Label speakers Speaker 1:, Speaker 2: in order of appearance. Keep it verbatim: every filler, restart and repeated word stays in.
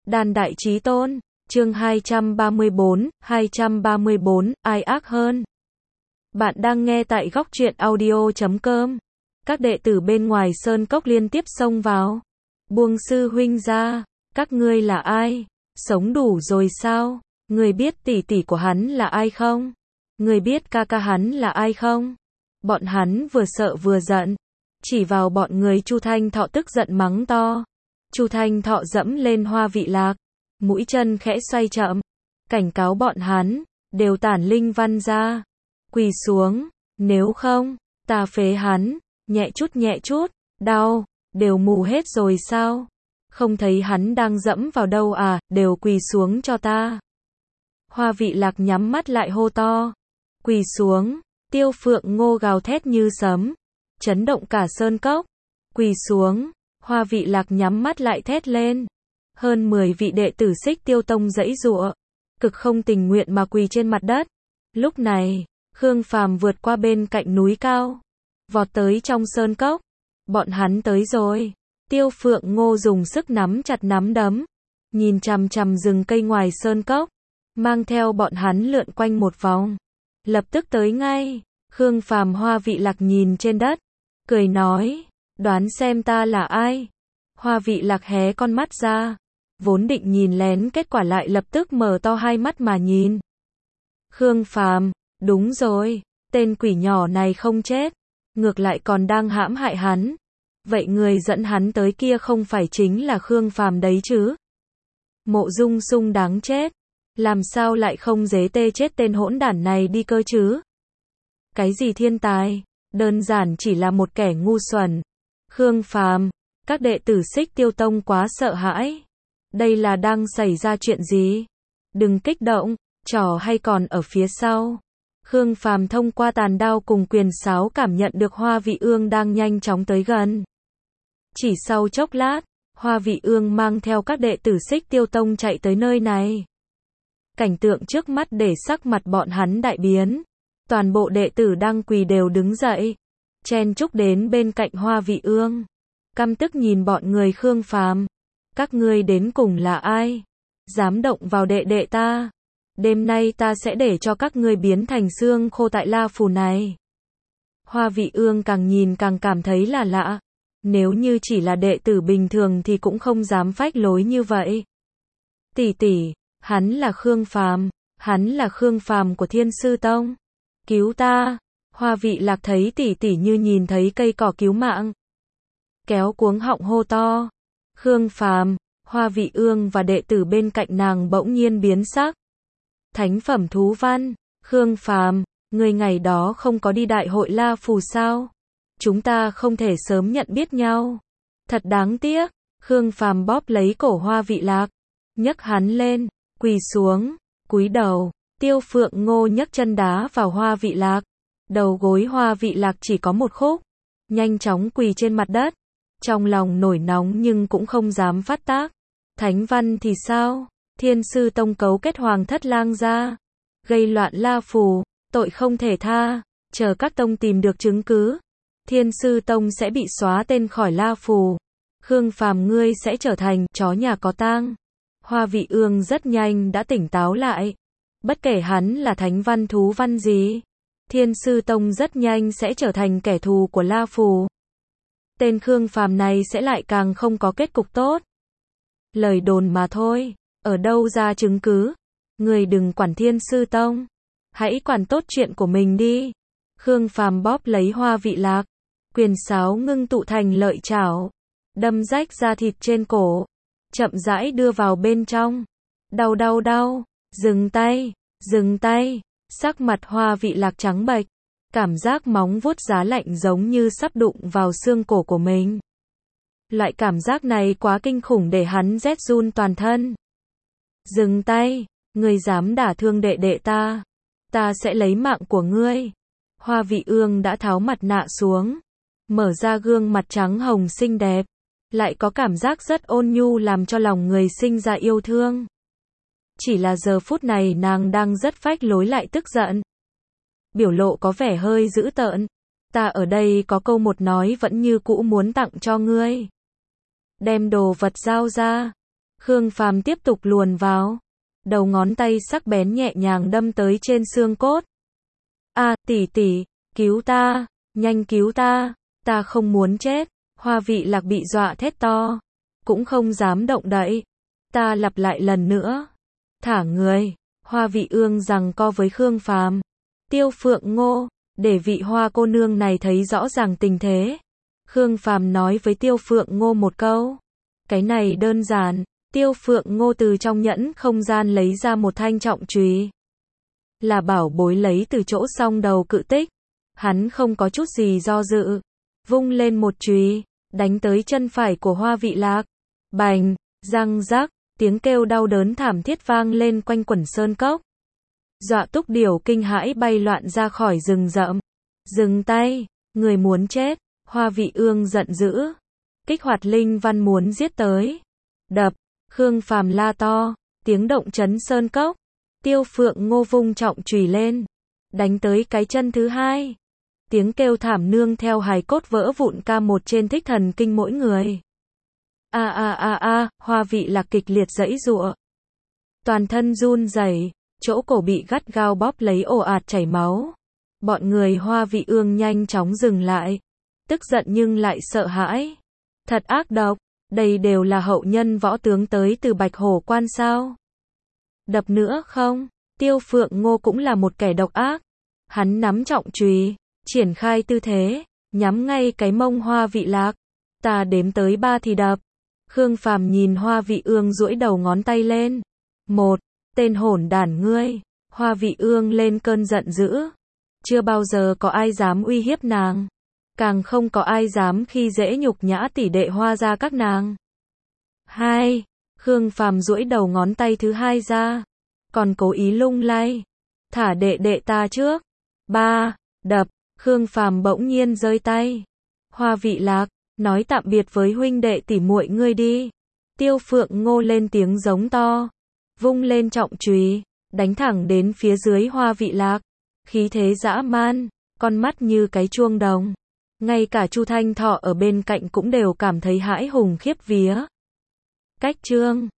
Speaker 1: Đàn đại chí tôn, chương hai trăm ba mươi bốn, hai trăm ba mươi bốn, ai ác hơn? Bạn đang nghe tại góc truyện audio chấm com. Các đệ tử bên ngoài sơn cốc liên tiếp xông vào. Buông sư huynh ra, các ngươi là ai? Sống đủ rồi sao? Người biết tỷ tỷ của hắn là ai không? Người biết ca ca hắn là ai không? Bọn hắn vừa sợ vừa giận, chỉ vào bọn người Chu Thanh Thọ tức giận mắng to. Chu Thanh Thọ dẫm lên Hoa Vị Lạc, mũi chân khẽ xoay chậm, cảnh cáo bọn hắn, đều tản linh văn ra, quỳ xuống, nếu không, ta phế hắn, nhẹ chút nhẹ chút, đau, đều mù hết rồi sao? Không thấy hắn đang dẫm vào đâu à, đều quỳ xuống cho ta. Hoa Vị Lạc nhắm mắt lại hô to, quỳ xuống, Tiêu Phượng Ngô gào thét như sấm, chấn động cả sơn cốc, quỳ xuống. Hoa Vị Lạc nhắm mắt lại thét lên. Hơn mười vị đệ tử Xích Tiêu Tông giãy giụa, cực không tình nguyện mà quỳ trên mặt đất. Lúc này, Khương Phàm vượt qua bên cạnh núi cao, vọt tới trong sơn cốc. Bọn hắn tới rồi. Tiêu Phượng Ngô dùng sức nắm chặt nắm đấm, nhìn chằm chằm rừng cây ngoài sơn cốc, mang theo bọn hắn lượn quanh một vòng. Lập tức tới ngay. Khương Phàm Hoa Vị Lạc nhìn trên đất, cười nói, đoán xem ta là ai? Hoa Vị Lạc hé con mắt ra, vốn định nhìn lén, kết quả lại lập tức mở to hai mắt mà nhìn. Khương Phàm, đúng rồi, tên quỷ nhỏ này không chết, ngược lại còn đang hãm hại hắn. Vậy người dẫn hắn tới kia không phải chính là Khương Phàm đấy chứ? Mộ Dung Sung đáng chết, làm sao lại không dế tê chết tên hỗn đản này đi cơ chứ? Cái gì thiên tài, đơn giản chỉ là một kẻ ngu xuẩn. Khương Phàm, các đệ tử Xích Tiêu Tông quá sợ hãi. Đây là đang xảy ra chuyện gì? Đừng kích động, trò hay còn ở phía sau. Khương Phàm thông qua tàn đao cùng quyền sáo cảm nhận được Hoa Vị Ương đang nhanh chóng tới gần. Chỉ sau chốc lát, Hoa Vị Ương mang theo các đệ tử Xích Tiêu Tông chạy tới nơi này. Cảnh tượng trước mắt để sắc mặt bọn hắn đại biến. Toàn bộ đệ tử đang quỳ đều đứng dậy, chen chúc đến bên cạnh Hoa Vị Ương, căm tức nhìn bọn người Khương Phàm. Các ngươi đến cùng là ai? Dám động vào đệ đệ ta? Đêm nay ta sẽ để cho các ngươi biến thành xương khô tại La Phủ này. Hoa Vị Ương càng nhìn càng cảm thấy là lạ. Nếu như chỉ là đệ tử bình thường thì cũng không dám phách lối như vậy. Tỷ tỷ, hắn là Khương Phàm, hắn là Khương Phàm của Thiên Sư Tông. Cứu ta! Hoa Vị Lạc thấy tỷ tỷ như nhìn thấy cây cỏ cứu mạng, kéo cuống họng hô to. Khương Phàm, Hoa Vị Ương và đệ tử bên cạnh nàng bỗng nhiên biến sắc. Thánh phẩm thú văn, Khương Phàm, người ngày đó không có đi đại hội La Phù sao? Chúng ta không thể sớm nhận biết nhau. Thật đáng tiếc. Khương Phàm bóp lấy cổ Hoa Vị Lạc, nhấc hắn lên, quỳ xuống, cúi đầu. Tiêu Phượng Ngô nhấc chân đá vào Hoa Vị Lạc. Đầu gối Hoa Vị Lạc chỉ có một khúc, nhanh chóng quỳ trên mặt đất. Trong lòng nổi nóng nhưng cũng không dám phát tác. Thánh văn thì sao? Thiên Sư Tông cấu kết Hoàng Thất Lang gia, gây loạn La Phù, tội không thể tha. Chờ các tông tìm được chứng cứ, Thiên Sư Tông sẽ bị xóa tên khỏi La Phù. Khương Phàm, ngươi sẽ trở thành chó nhà có tang. Hoa Vị Ương rất nhanh đã tỉnh táo lại. Bất kể hắn là thánh văn thú văn gì, Thiên Sư Tông rất nhanh sẽ trở thành kẻ thù của La Phù. Tên Khương Phàm này sẽ lại càng không có kết cục tốt. Lời đồn mà thôi, ở đâu ra chứng cứ? Người đừng quản Thiên Sư Tông, hãy quản tốt chuyện của mình đi. Khương Phàm bóp lấy Hoa Vị Lạc, quyền sáo ngưng tụ thành lợi chảo, đâm rách da thịt trên cổ, chậm rãi đưa vào bên trong. Đau đau đau, dừng tay, dừng tay. Sắc mặt Hoa Vị Lạc trắng bệch, cảm giác móng vuốt giá lạnh giống như sắp đụng vào xương cổ của mình. Loại cảm giác này quá kinh khủng để hắn rét run toàn thân. Dừng tay, ngươi dám đả thương đệ đệ ta, ta sẽ lấy mạng của ngươi. Hoa Vị Ương đã tháo mặt nạ xuống, mở ra gương mặt trắng hồng xinh đẹp, lại có cảm giác rất ôn nhu làm cho lòng người sinh ra yêu thương. Chỉ là giờ phút này nàng đang rất phách lối lại tức giận. Biểu lộ có vẻ hơi dữ tợn. Ta ở đây có câu một nói vẫn như cũ muốn tặng cho ngươi. Đem đồ vật giao ra. Khương Phàm tiếp tục luồn vào. Đầu ngón tay sắc bén nhẹ nhàng đâm tới trên xương cốt. A, tỷ tỷ, cứu ta, nhanh cứu ta, ta không muốn chết. Hoa Vị Lạc bị dọa thét to, cũng không dám động đậy. Ta lặp lại lần nữa. Thả người. Hoa Vị Ương giằng co với Khương Phàm. Tiêu Phượng Ngô, để vị hoa cô nương này thấy rõ ràng tình thế. Khương Phàm nói với Tiêu Phượng Ngô một câu. Cái này đơn giản. Tiêu Phượng Ngô từ trong nhẫn không gian lấy ra một thanh trọng chùy. Là bảo bối lấy từ chỗ song đầu cự tích. Hắn không có chút gì do dự. Vung lên một chùy, đánh tới chân phải của Hoa Vị Lạc. Bành, răng rắc, tiếng kêu đau đớn thảm thiết vang lên quanh quẩn sơn cốc. Dọa Túc Điểu kinh hãi bay loạn ra khỏi rừng rậm. Dừng tay, người muốn chết. Hoa Vị Ương giận dữ. Kích hoạt linh văn muốn giết tới. Đập, Khương Phàm la to, tiếng động chấn sơn cốc. Tiêu Phượng Ngô vung trọng chùy lên, đánh tới cái chân thứ hai. Tiếng kêu thảm nương theo hài cốt vỡ vụn ca một trên thích thần kinh mỗi người. A a a a, Hoa Vị Lạc kịch liệt giãy giụa. Toàn thân run rẩy, chỗ cổ bị gắt gao bóp lấy ồ ạt chảy máu. Bọn người Hoa Vị Ương nhanh chóng dừng lại, tức giận nhưng lại sợ hãi. Thật ác độc, đây đều là hậu nhân võ tướng tới từ Bạch Hổ Quan sao? Đập nữa không? Tiêu Phượng Ngô cũng là một kẻ độc ác. Hắn nắm trọng chùy, triển khai tư thế, nhắm ngay cái mông Hoa Vị Lạc. Ta đếm tới ba thì đập. Khương Phàm nhìn Hoa Vị Ương duỗi đầu ngón tay lên. Một, tên hỗn đản ngươi. Hoa Vị Ương lên cơn giận dữ. Chưa bao giờ có ai dám uy hiếp nàng. Càng không có ai dám khi dễ nhục nhã tỷ đệ Hoa gia các nàng. Hai, Khương Phàm duỗi đầu ngón tay thứ hai ra. Còn cố ý lung lay. Thả đệ đệ ta trước. Ba, đập. Khương Phàm bỗng nhiên giơ tay. Hoa Vị Lạc, nói tạm biệt với huynh đệ tỷ muội ngươi đi. Tiêu Phượng Ngô lên tiếng giống to. Vung lên trọng chùy, đánh thẳng đến phía dưới Hoa Vị Lạc. Khí thế dã man, con mắt như cái chuông đồng. Ngay cả Chu Thanh Thọ ở bên cạnh cũng đều cảm thấy hãi hùng khiếp vía. Cách chương